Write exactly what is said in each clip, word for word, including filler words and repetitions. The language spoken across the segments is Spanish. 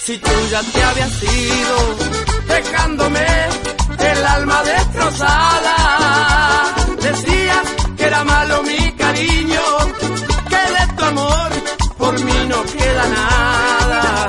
si tú ya te habías ido, dejándome el alma destrozada. Decías que era malo mi cariño, que de tu amor por mí no queda nada.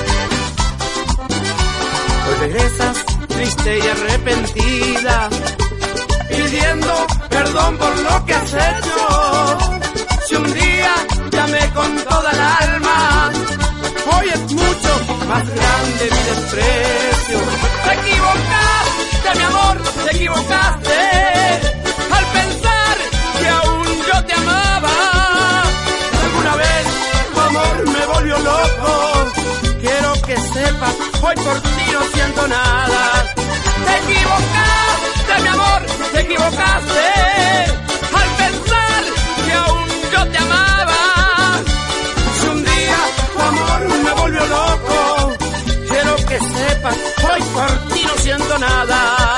Hoy regresas triste y arrepentida, pidiendo perdón por lo que has hecho. Si un día llamé con toda el alma, hoy es mucho más grande mi desprecio. Te equivocaste, mi amor, te equivocaste al pensar que aún yo te amaba. Alguna vez tu amor me volvió loco, quiero que sepas, hoy por ti no siento nada. Te equivocaste, mi amor, te equivocaste al pensar que aún yo te amaba. Si un día tu amor me volvió loco, quiero que sepas, hoy por ti no siento nada.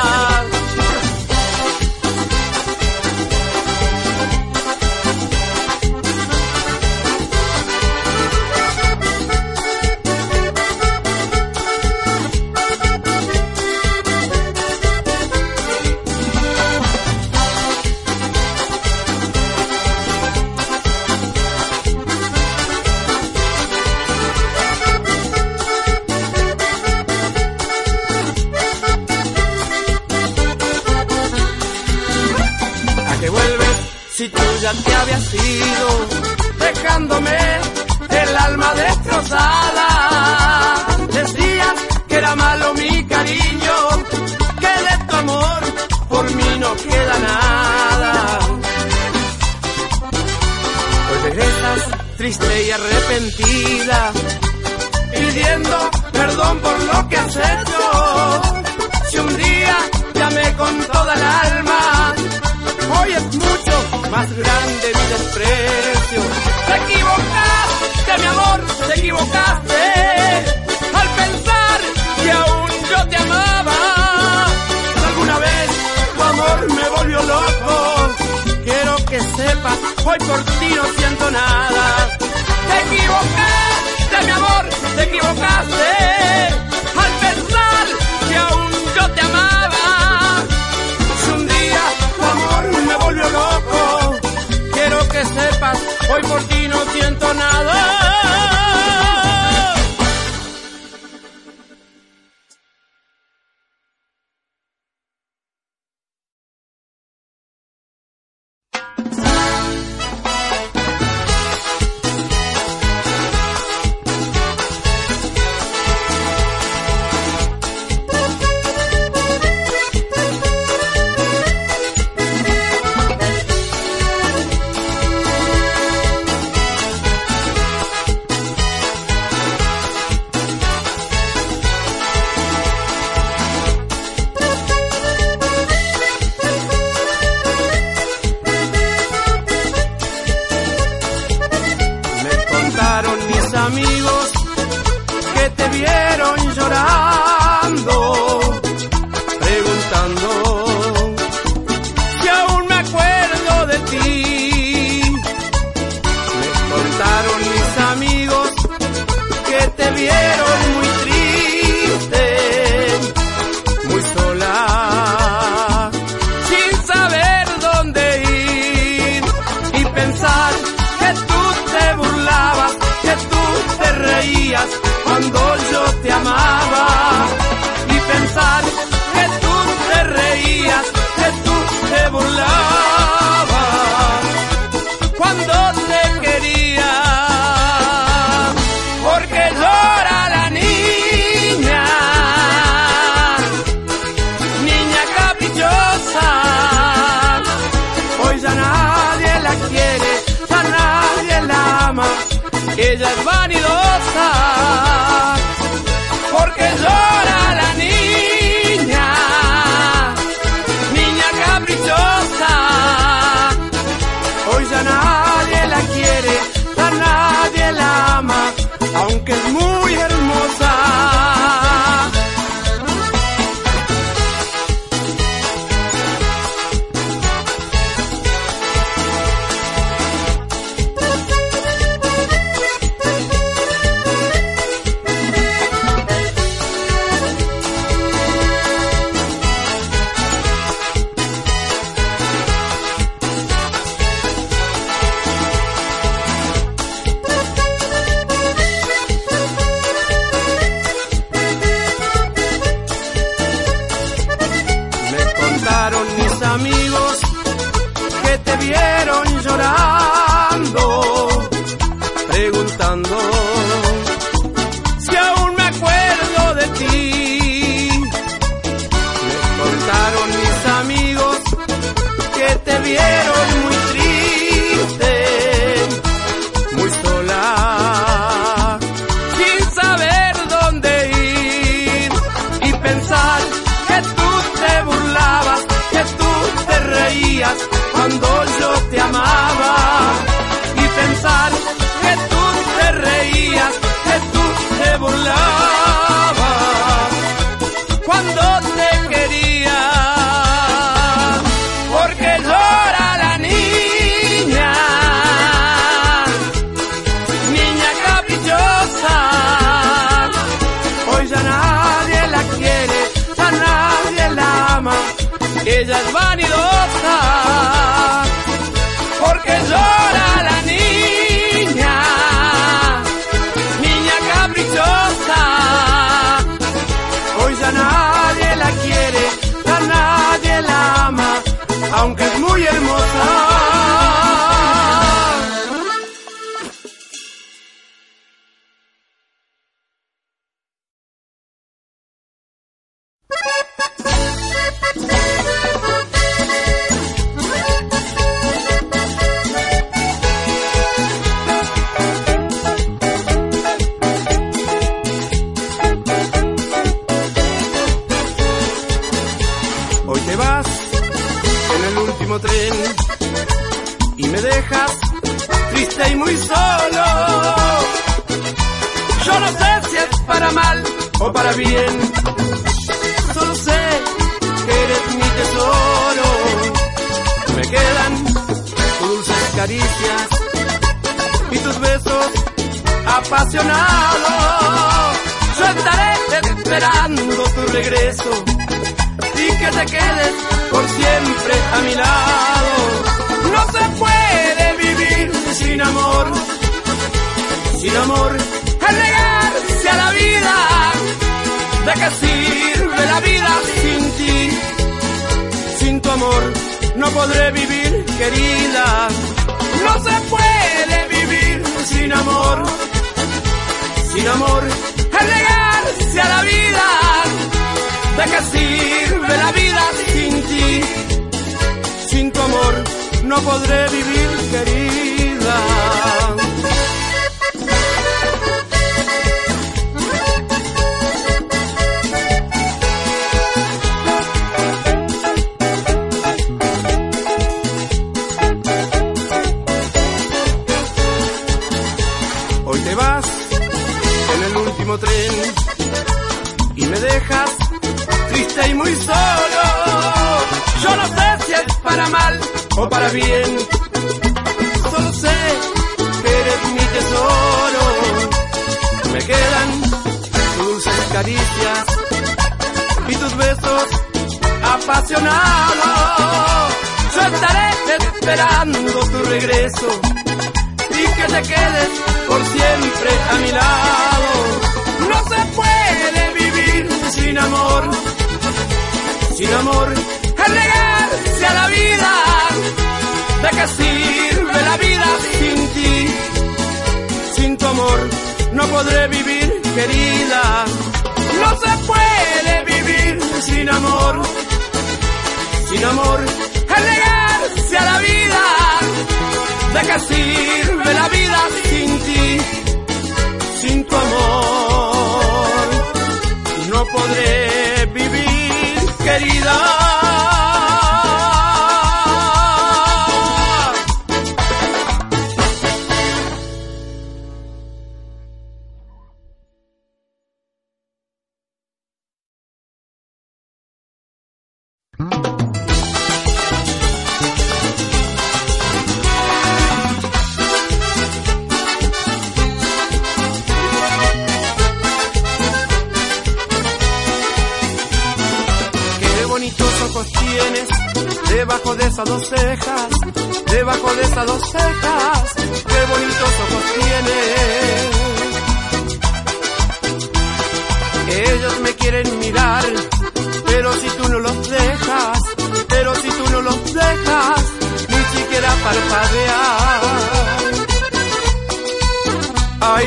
Si tú ya te habías ido, dejándome el alma destrozada. Decías que era malo mi cariño, que de tu amor por mí no queda nada. Hoy regresas triste y arrepentida, pidiendo perdón por lo que has hecho. Si un día llamé con toda el alma, hoy es mucho más grande mi desprecio. Te equivocaste, mi amor, te equivocaste al pensar que aún yo te amaba. Alguna vez tu amor me volvió loco, quiero que sepas, hoy por ti no siento nada. Te equivocaste, mi amor, te equivocaste al pensar que aún yo te amaba. Si un día tu amor me volvió loco, quiero que sepas, hoy por ti no siento nada. Amigos que te vieron llorando, preguntando si aún me acuerdo de ti. Me contaron mis amigos que te vieron muy triste, muy sola, sin saber dónde ir, y pensar que tú te burlabas, que tú te reías cuando yo te amaba, y pensar que tú te reías, que tú te burlabas cuando te quería. Porque llora la niña, niña caprichosa, hoy ya nadie la quiere, ya nadie la ama. Ella es vanidosa, preguntando si aún me acuerdo de ti. Me contaron mis amigos que te vieron muy triste, muy sola, sin saber dónde ir, y pensar que tú te burlabas, que tú te reías cuando yo te amaba, y pensar que tú te reías, que tú te burlabas cuando te quería, porque llora la niña, niña caprichosa, hoy ya nadie la quiere, ya nadie la ama, ella es vanidosa, porque llora la niña, niña caprichosa, hoy ya nadie la quiere, ya nadie la ama, aunque es muy hermosa. Hoy te vas en el último tren y me dejas triste y muy solo. Yo no sé si es para mal o para bien, solo sé que eres mi tesoro. Me quedan tus dulces caricias y tus besos apasionados. Yo estaré esperando tu regreso y que te quedes por siempre a mi lado. No se puede vivir sin amor, sin amor es negarse a la vida. ¿De qué sirve la vida sin ti? Sin tu amor no podré vivir, querida. No se puede vivir sin amor, sin amor es negarse a la vida. ¿De qué sirve la vida sin ti? Sin tu amor no podré vivir, querida. Hoy te vas en el último tren y me dejas triste y muy solo. Yo no sé si es para mal o para bien, solo sé que eres mi tesoro. Me quedan tus dulces caricias y tus besos apasionados. Yo estaré esperando tu regreso y que te quedes por siempre a mi lado. No se puede vivir sin amor, sin amor es negarse a la vida. ¿De qué sirve la vida sin ti? Sin tu amor no podré vivir, querida. No se puede vivir sin amor, sin amor es negarse a la vida. ¿De qué sirve la vida sin ti? Sin tu amor no podré vivir, querida. Debajo de esas dos cejas, debajo de esas dos cejas, qué bonitos ojos tienes. Ellos me quieren mirar, pero si tú no los dejas, pero si tú no los dejas, ni siquiera parpadear. Ay,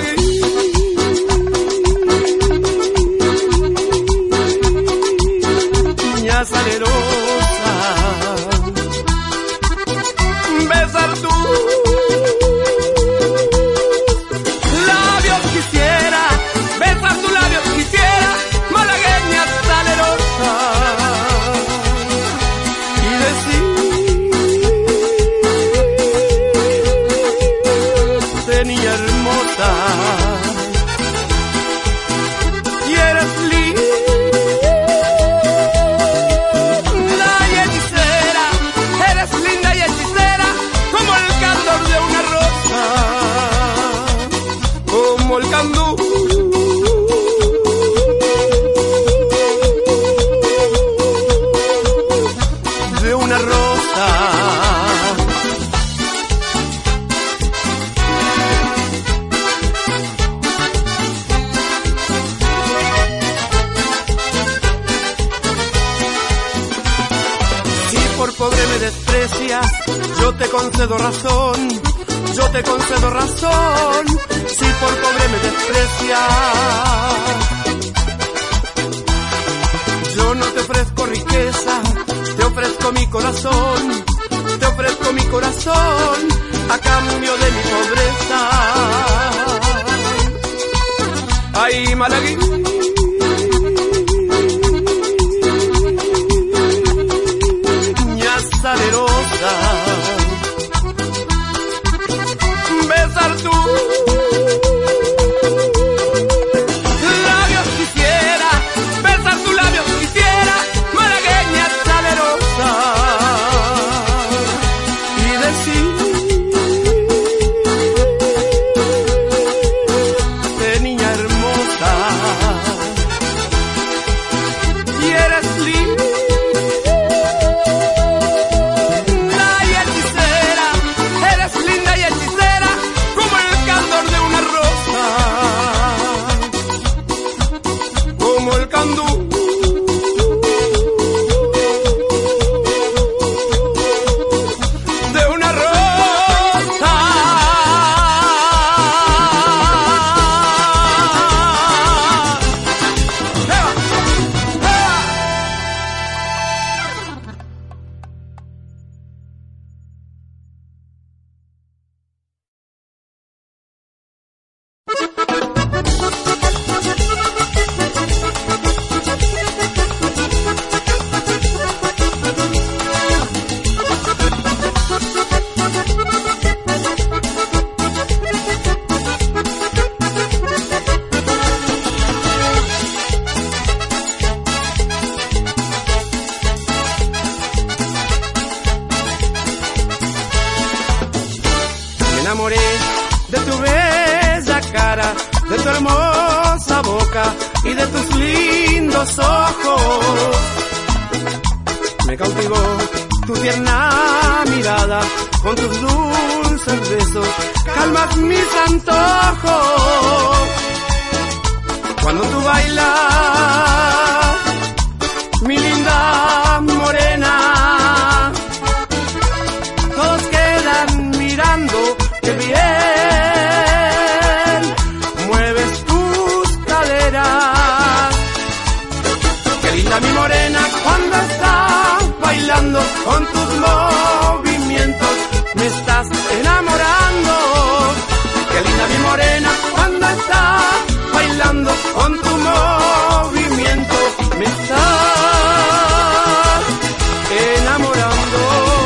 malagueña salerosa, besar tus labios quisiera, besar tus labios quisiera, malagueña salerosa, y decir niña hermosa, y eres linda y hechicera, eres linda y hechicera, como el candor de una rosa, como el candor de una rosa. Pobre me desprecias, yo te concedo razón, yo te concedo razón, si por pobre me desprecias. Yo no te ofrezco riqueza, te ofrezco mi corazón, te ofrezco mi corazón, a cambio de mi pobreza. Ay, malagueña salerosa, besar tus labios quisiera, besar tus labios quisiera, malagueña salerosa, y decir de niña hermosa, y eres linda de una rosa. Me enamoré de tu bella cara, de tu hermosa boca y de tus lindos ojos. Me cautivó tu tierna mirada, con tus dulces besos calmas mis antojos. Cuando tú bailas, mi linda morena, todos quedan mirando qué bien mueves tus caderas. Qué linda mi morena cuando estás bailando, con tus movimientos me estás enamorando. Qué linda mi morena cuando estás bailando, con tu movimiento me estás enamorando.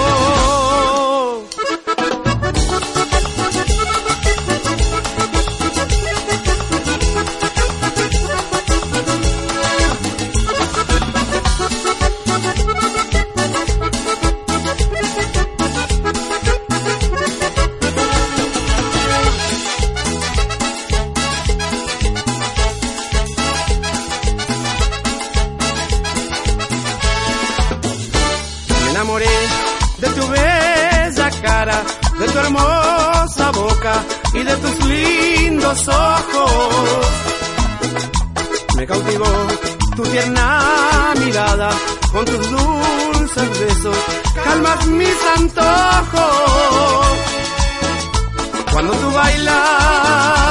De tu bella cara, de tu hermosa boca y de tus lindos ojos. Me cautivó tu tierna mirada, con tus dulces besos calmas mis antojos. Cuando tú bailas,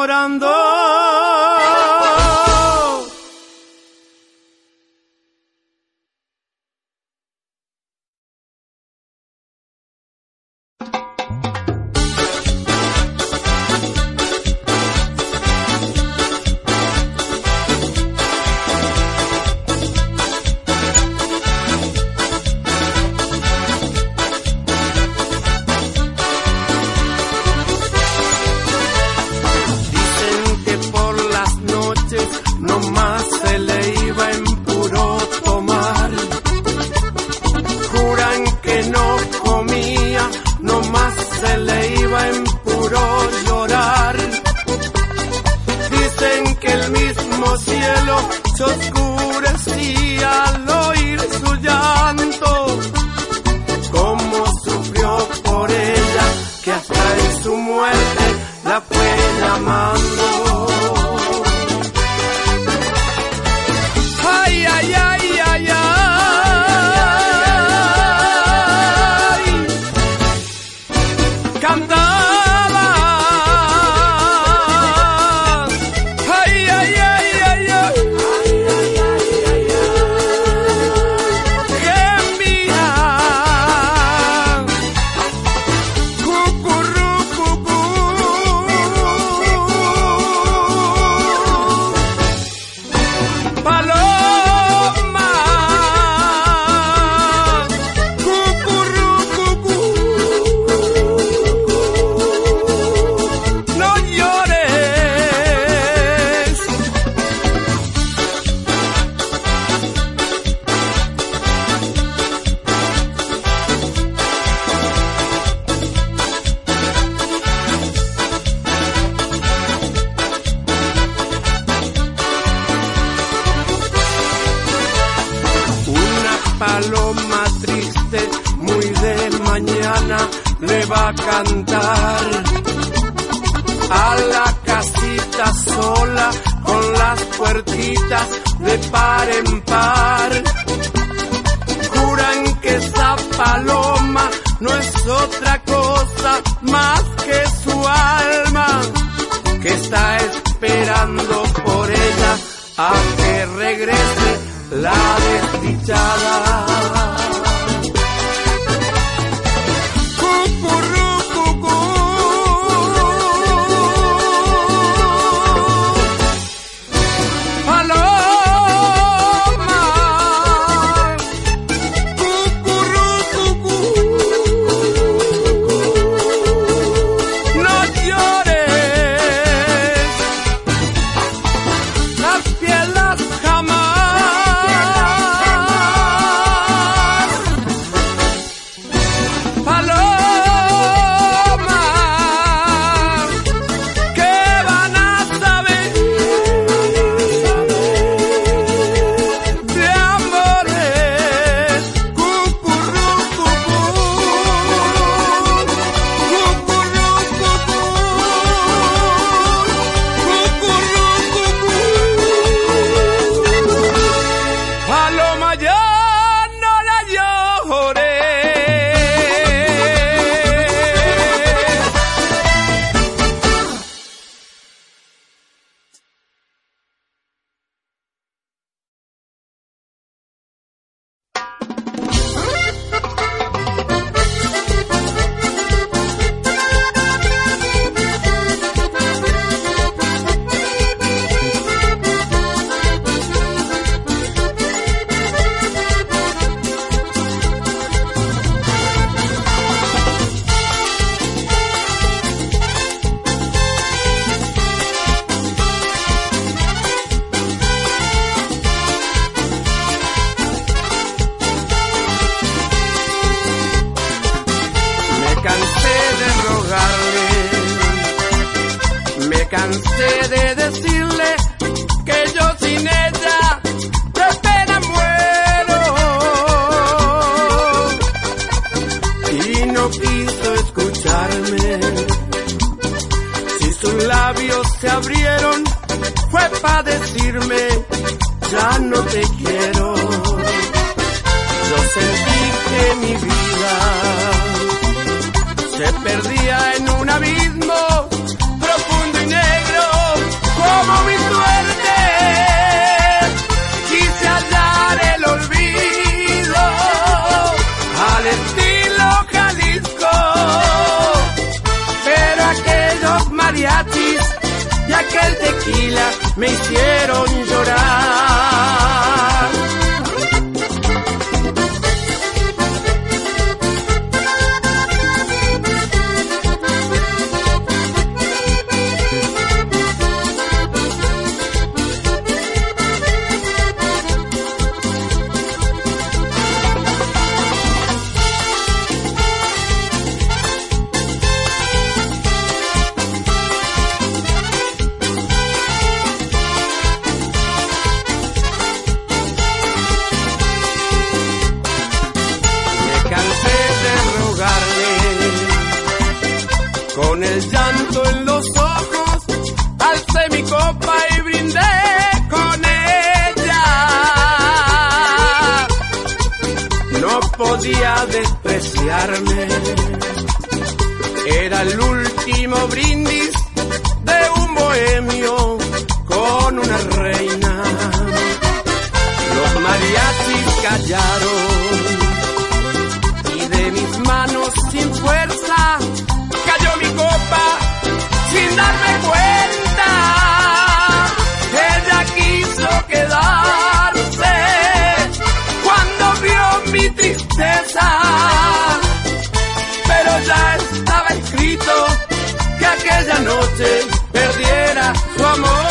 llorando. paloma triste, muy de mañana le va a cantar a la casita sola con las puertitas de par en par. Juran que esa paloma no es otra cosa más que su alma, que está esperando por ella a que regrese la desdichada. Cansé de decirle que yo sin ella de pena muero, y no quiso escucharme. Si sus labios se abrieron fue para decirme ya no te quiero. Yo sentí que mi vida se perdía en un abismo profundo y negro. Con el llanto en los ojos, alcé mi copa y brindé con ella. No podía despreciarme, era el último brindis de un bohemio con una reina. Los mariachis callaron y de mis manos sin fuerza cayó mi copa sin darme cuenta. Ella quiso quedarse cuando vio mi tristeza, pero ya estaba escrito que aquella noche perdiera su amor.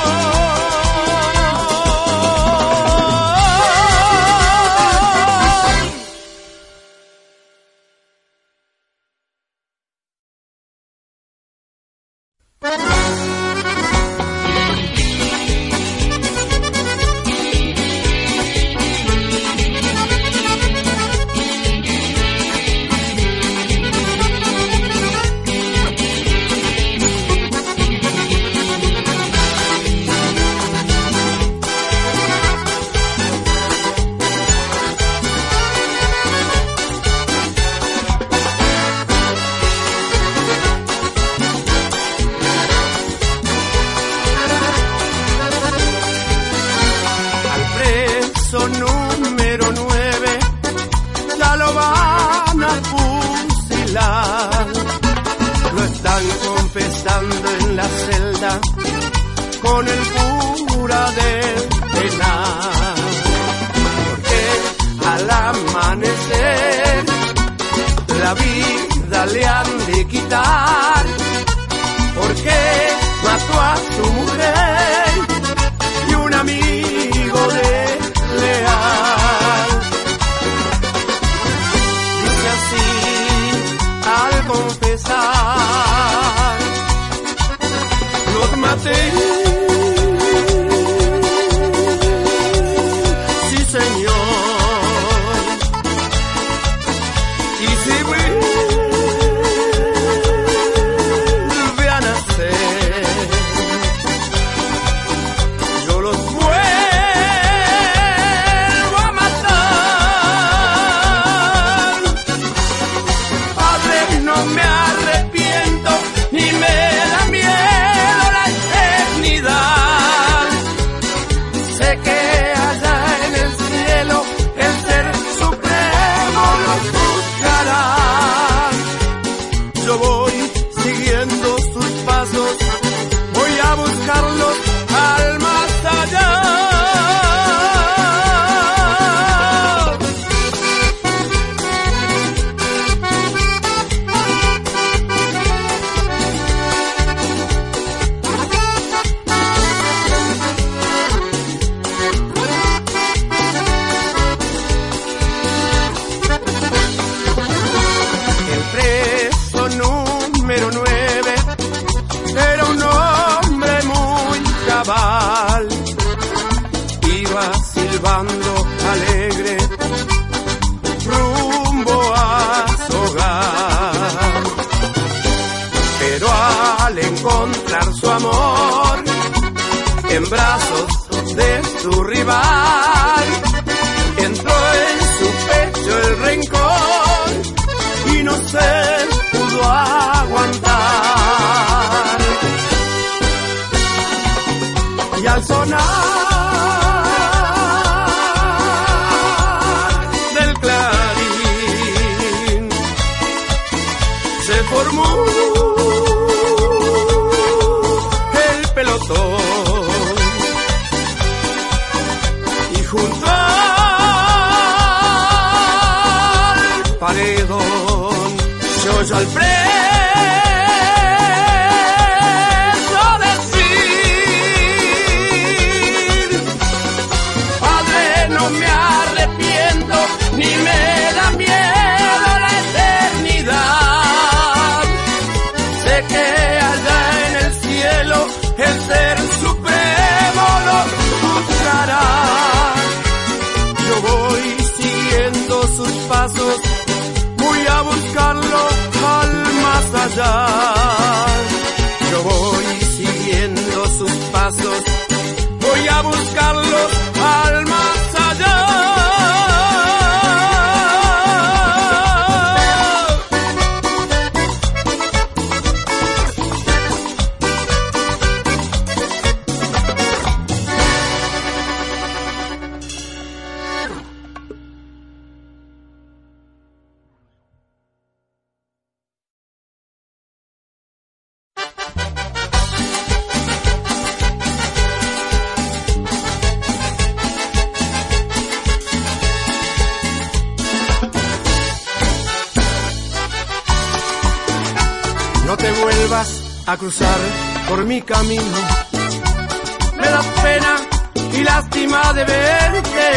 Número nueve, ya lo van a fusilar. Lo están confesando en la celda con el cura del penal. Porque al amanecer la vida le han de quitar. Porque mató a su mujer y un amigo de leal. Dice así al confesar: los maté, sí señor, y si vuelve a nacer, yo los vuelvo me arrepiento, ni me da miedo la eternidad. Sé que allá en el cielo el ser supremo los buscará. Yo voy siguiendo sus pasos, voy a buscarlos al más allá. Número nueve era un hombre muy cabal, iba silbando alegre rumbo a su hogar, pero al encontrar su amor en brazos de su rival, entró en su pecho el rencor y no se pudo aguantar. Y al sonar del clarín se formó el pelotón y junto al paredón se oyó al preso decir: padre, no me arrepiento, ni me da miedo la eternidad. Sé que allá en el cielo el ser supremo lo buscará. Yo voy siguiendo sus pasos, voy a buscarlo al más allá. a buscarlos al más allá. No te vuelvas a cruzar por mi camino, me da pena y lástima de verte,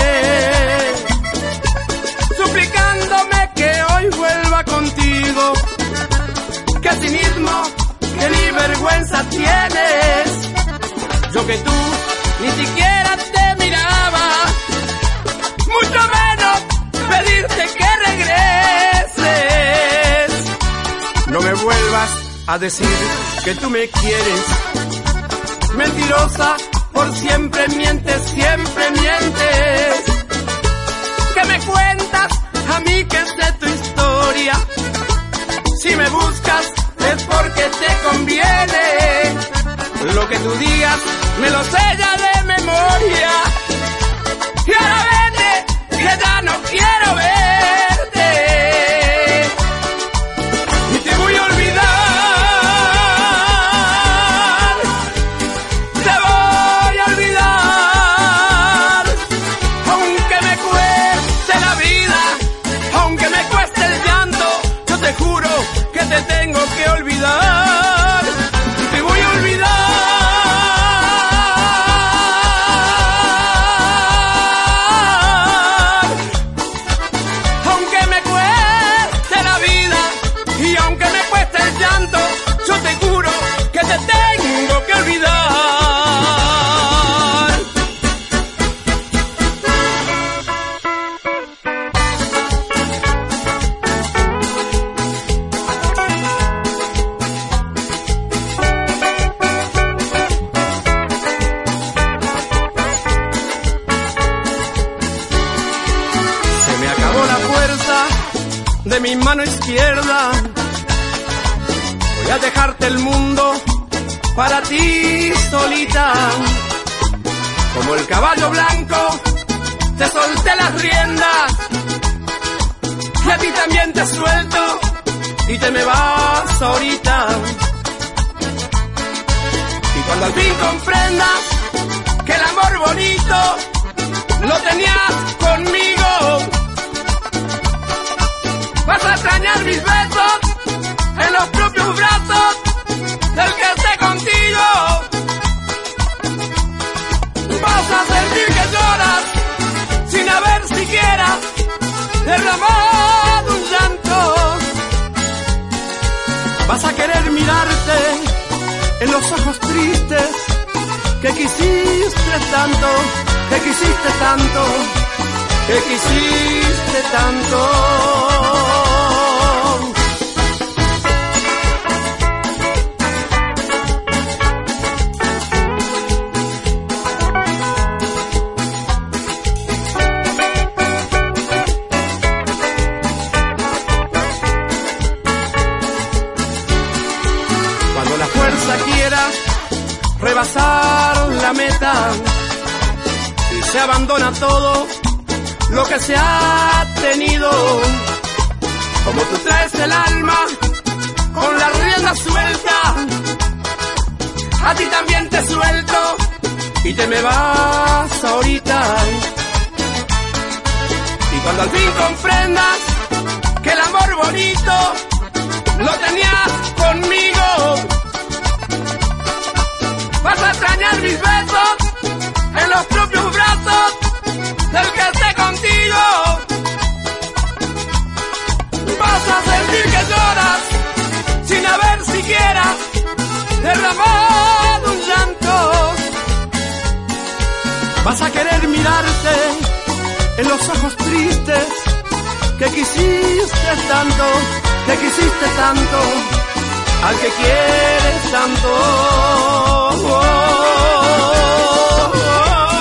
suplicándome que hoy vuelva contigo, que a ti mismo, que ni vergüenza tienes, yo que tú ni siquiera te miraba, mucho menos pedirte que regreses. No me vuelvas a decir que tú me quieres, mentirosa, por siempre mientes, siempre mientes, que me cuentas a mí que sé tu historia, si me buscas es porque te conviene, lo que tú digas me lo sé ya de memoria, y ahora vete, que ya no quiero verte, y te voy a olvidar. Te tengo que olvidar, te voy a olvidar, aunque me cueste la vida y aunque me cueste el llanto, yo te juro que te tengo que olvidar. De mi mano izquierda voy a dejarte el mundo para ti solita, como el caballo blanco te solté las riendas y a ti también te suelto y te me vas ahorita, y cuando al fin comprendas que el amor bonito lo tenías conmigo, vas a extrañar mis besos en los propios brazos del que esté contigo. Vas a sentir que lloras sin haber siquiera derramado un llanto. Vas a querer mirarte en los ojos tristes que quisiste tanto, que quisiste tanto, que quisiste tanto. Cuando la fuerza quiera rebasar la meta y se abandona todo lo que se ha tenido, como tú traes el alma con la rienda suelta, a ti también te suelto y te me vas ahorita, y cuando al fin comprendas que el amor bonito lo tenías conmigo, vas a extrañar mis besos en los propios brazos del que esté contigo. Vas a sentir que lloras sin haber siquiera derramado un llanto. Vas a querer mirarte en los ojos tristes que quisiste tanto, que quisiste tanto, al que quieres tanto. Oh, oh, oh, oh.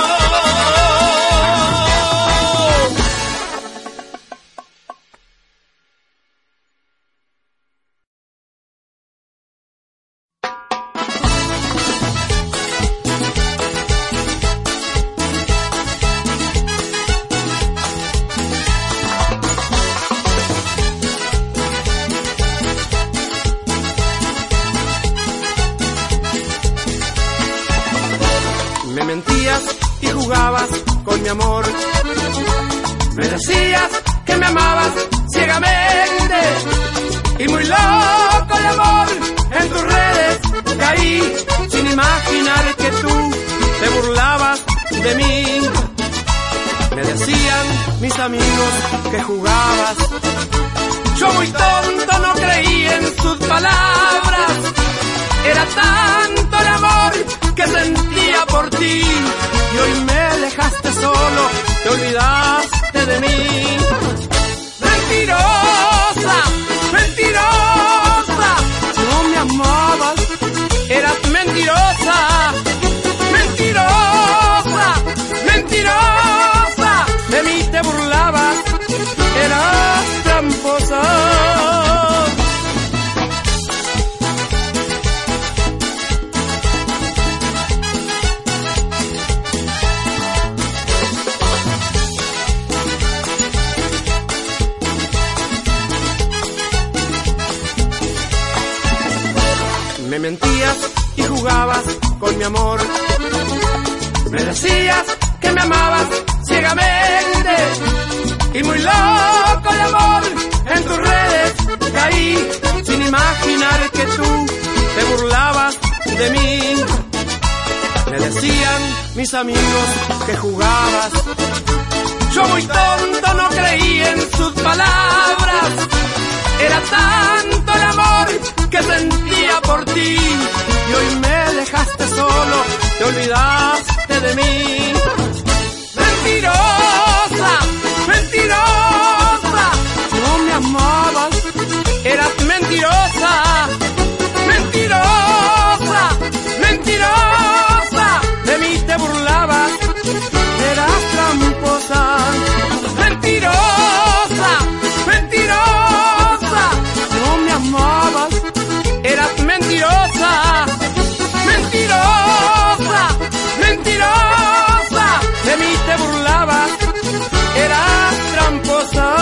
amor. Me decías que me amabas ciegamente y muy loco de amor en tus redes caí sin imaginar que tú te burlabas de mí. Me decían mis amigos que jugabas, yo muy tonto no creí en sus palabras. Era tanto el amor que sentía por ti y hoy me dejaste solo, te olvidaste de mí. Mentirosa, mentirosa, no me amabas, eras mentirosa, mentirosa, mentirosa, de mí te burlabas, eras tramposa. Me mentías y jugabas con mi amor. Me decías que me amabas ciegamente y muy loco de amor en tus redes caí sin imaginar que tú te burlabas de mí. Me decían mis amigos que jugabas, yo muy tonto no creí en sus palabras. Era tanto el amor que sentía por ti y hoy me dejaste solo, te olvidaste de mí. Mentirosa, mentirosa, no me amabas, eras mentirosa, mentirosa, mentirosa, de mí te burlabas, eras tramposa. Mentirosa, mentirosa, no me amabas, eras mentirosa, mentirosa, mentirosa, de mí te burlabas, eras tramposa.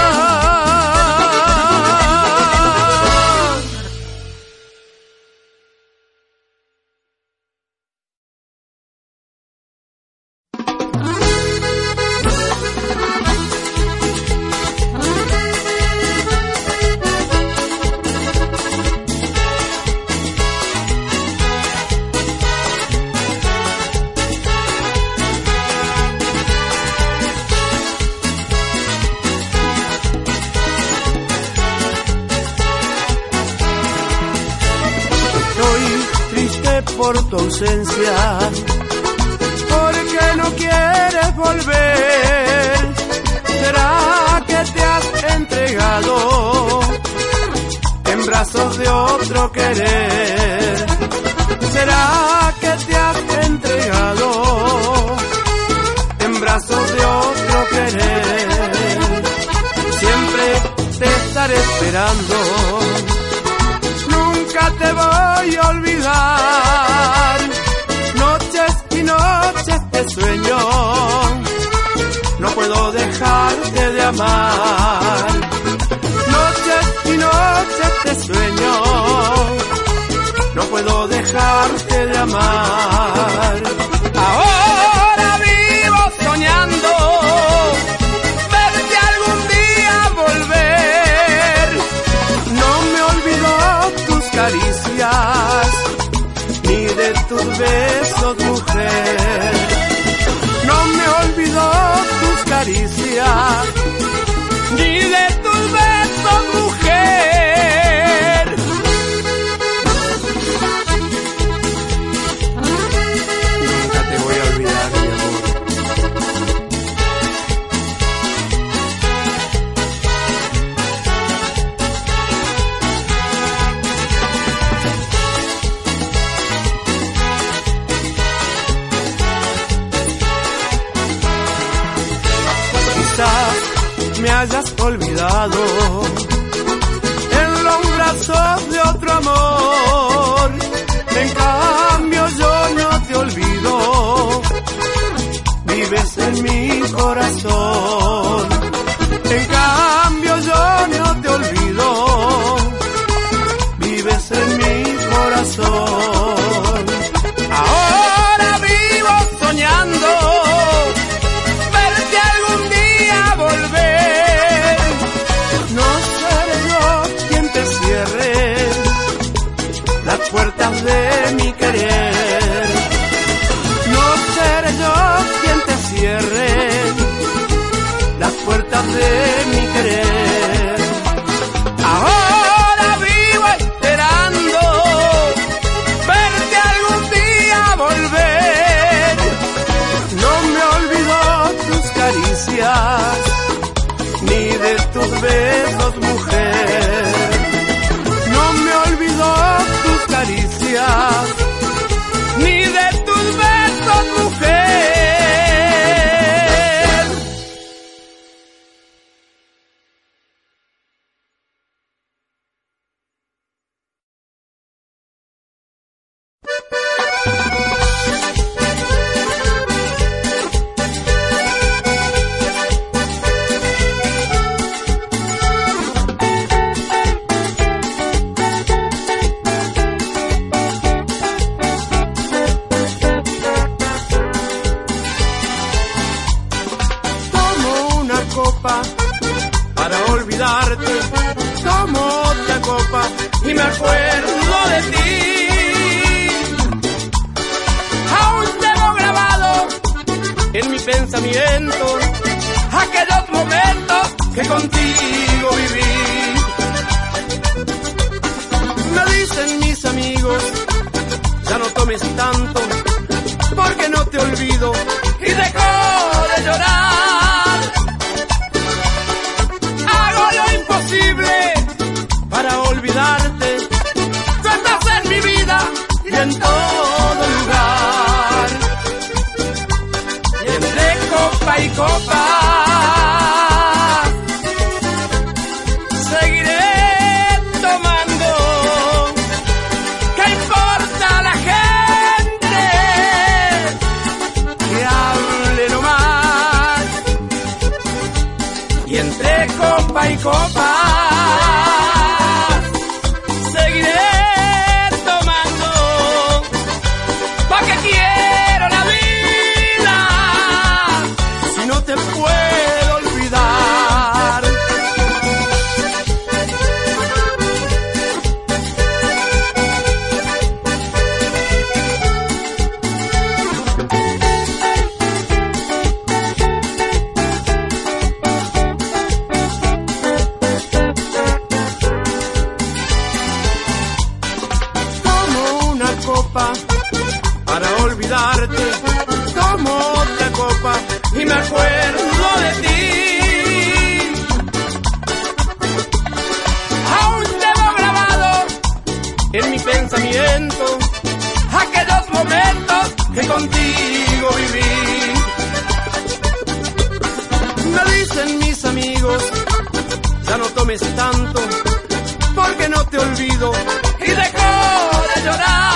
Por tu ausencia, porque no quieres volver. ¿Será que te has entregado en brazos de otro querer? ¿Será que te has entregado en brazos de otro querer? Siempre te estaré esperando, nunca te voy a olvidar. Noches y noches te sueño, no puedo dejarte de amar. Noches y noches te sueño, no puedo dejarte de amar. Ahora vivo soñando verte algún día volver. No me olvido tus caricias, ni de tus besos, mujer. No me olvido tus caricias, ni de tus besos, mujer. Nunca te voy a olvidar, mi amor. Me hayas olvidado en los brazos de otro amor. En cambio yo no te olvido, vives en mi corazón. En cambio yo no te olvido, vives en mi corazón. Ahora vivo soñando ni de tus besos, mujer. No me olvido tus caricias, ni de tus besos, mujer. Para olvidarte, tomo otra copa y me acuerdo de ti. Aún tengo grabado en mi pensamiento aquellos momentos que contigo viví. Me dicen mis amigos, ya no tomes tanto, porque no te olvido y dejo de llorar. Para olvidarte, tú estás en mi vida y en todo lugar. Y entre copa y copa seguiré tomando. ¿Qué importa la gente que hable nomás? Y entre copa y copa para olvidarte, tomo otra copa y me acuerdo de ti. Aún tengo grabado en mi pensamiento aquellos momentos que contigo viví. Me dicen mis amigos, ya no tomes tanto, porque no te olvido y dejo de llorar.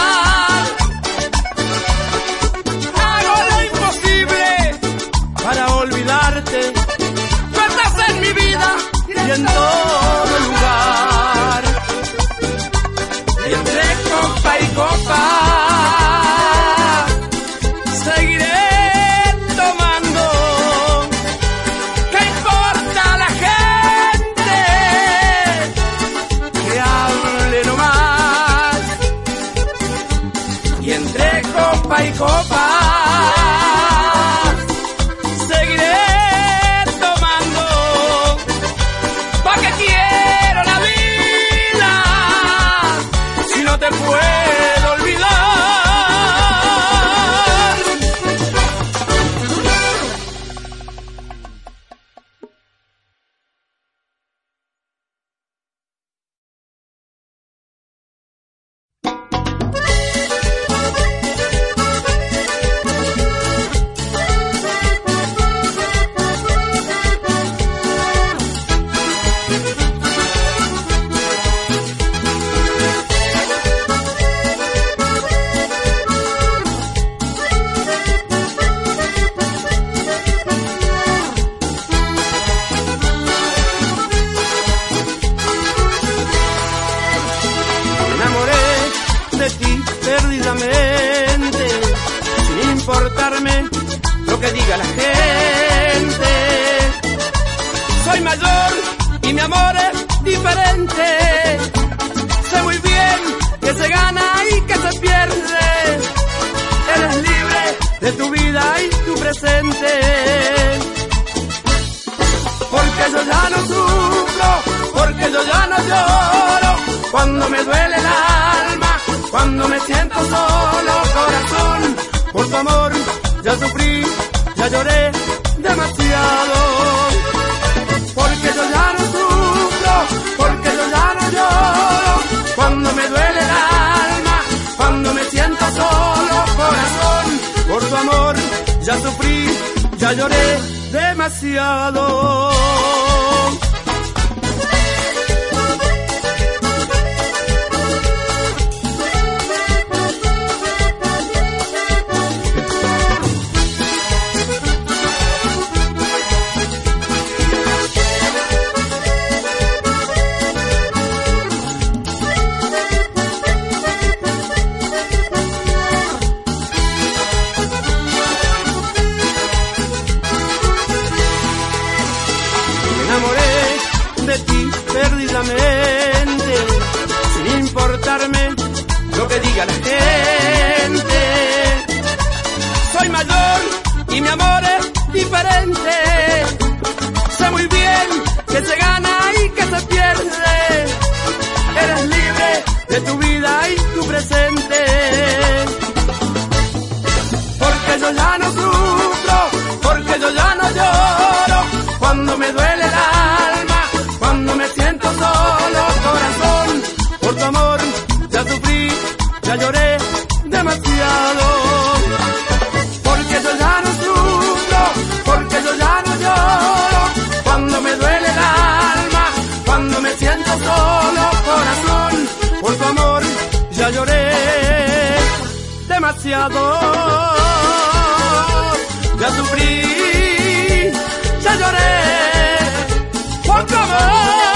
Para olvidarte, tú estás en mi vida y en todo lugar. Y entre copa y copa seguiré tomando. ¿Qué importa la gente que hable nomás? Y entre copa y copa lo que diga la gente. Soy mayor y mi amor es diferente. Sé muy bien que se gana y que se pierde. Eres libre de tu vida y tu presente. Porque yo ya no sufro, porque yo ya no lloro. Cuando me duele el alma, cuando me siento solo, corazón, por tu amor ya sufrí, ya lloré demasiado. Porque sufrí, ya lloré demasiado. De ti perdidamente, sin importarme lo que diga la gente. Soy mayor y mi amor es diferente. Sé muy bien que se gana y que se pierde. Eres libre de tu vida y tu presente. Porque yo ya no sufro, porque yo ya no lloro cuando me duele el alma, cuando me siento solo, corazón, por tu amor ya sufrí, ya lloré demasiado. Porque yo ya no sufro, porque yo ya no lloro, cuando me duele el alma, cuando me siento solo, corazón, por tu amor ya lloré demasiado. Ya sufrí, ya lloré, por tu amor.